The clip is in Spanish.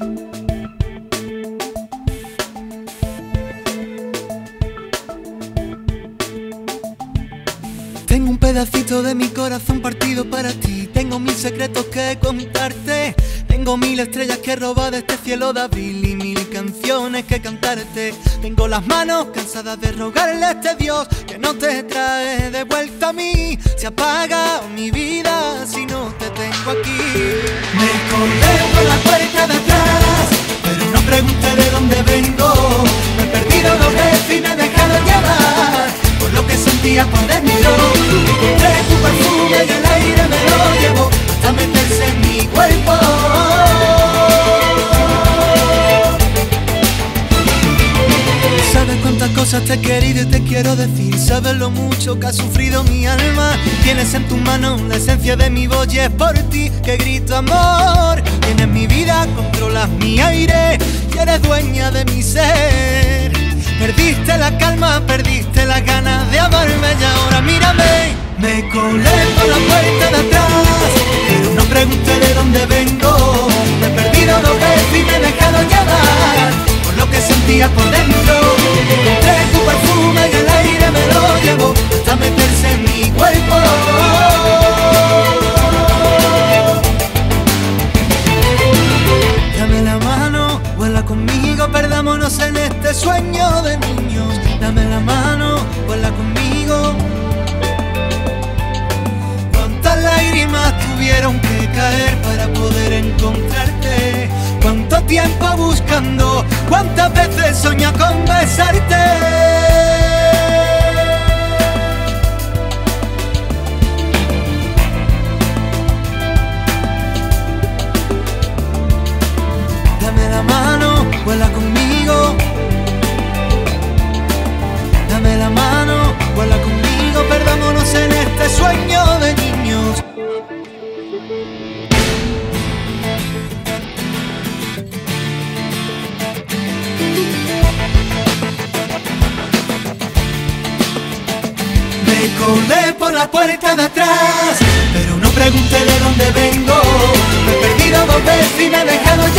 Tengo un pedacito de mi corazón partido para ti. Tengo mil secretos que contarte. Tengo mil estrellas que robar de este cielo de abril y mil canciones que cantarte. Tengo las manos cansadas de rogarle a este Dios que no te trae de vuelta a mí. Se apaga mi vida si no te tengo aquí. Me colé por la puerta de atrás, pero no pregunté de dónde vengo. Me he perdido los restos y me he dejado llevar por lo que sentía por dentro. Encontré tu perfume y el aire me lo llevo hasta meterse en mi cuerpo. Sabes cuántas cosas te he querido y te quiero decir. Sabes lo mucho que ha sufrido mi alma. Tienes en tus manos la esencia de mi voz y es por ti que grito amor. Tienes mi vida, controlas mi aire y eres dueña de mi ser. Perdiste la calma, perdiste las ganas de amarme y ahora mírame. Me colé por la puerta de atrás, pero no pregunté de dónde vengo. Me he perdido los restos y me he dejado llevar por lo que sentía por dentro. Encontré tu perfume y el aire me lo llevo hasta meterse en mi cuerpo. Dame la mano, vuela conmigo, perdámonos en este sueño de niños. Dame la mano, vuela conmigo. Cuántas lágrimas tuvieron que caer para poder encontrarte. Cuánto tiempo buscando, cuántas veces soñé con besarte. Dame la mano, vuela conmigo. Dame la mano, vuela conmigo, perdámonos en este sueño de niños. Me colé por la puerta de atrás, pero no pregunté de dónde vengo. Me he perdido dos veces y me he dejado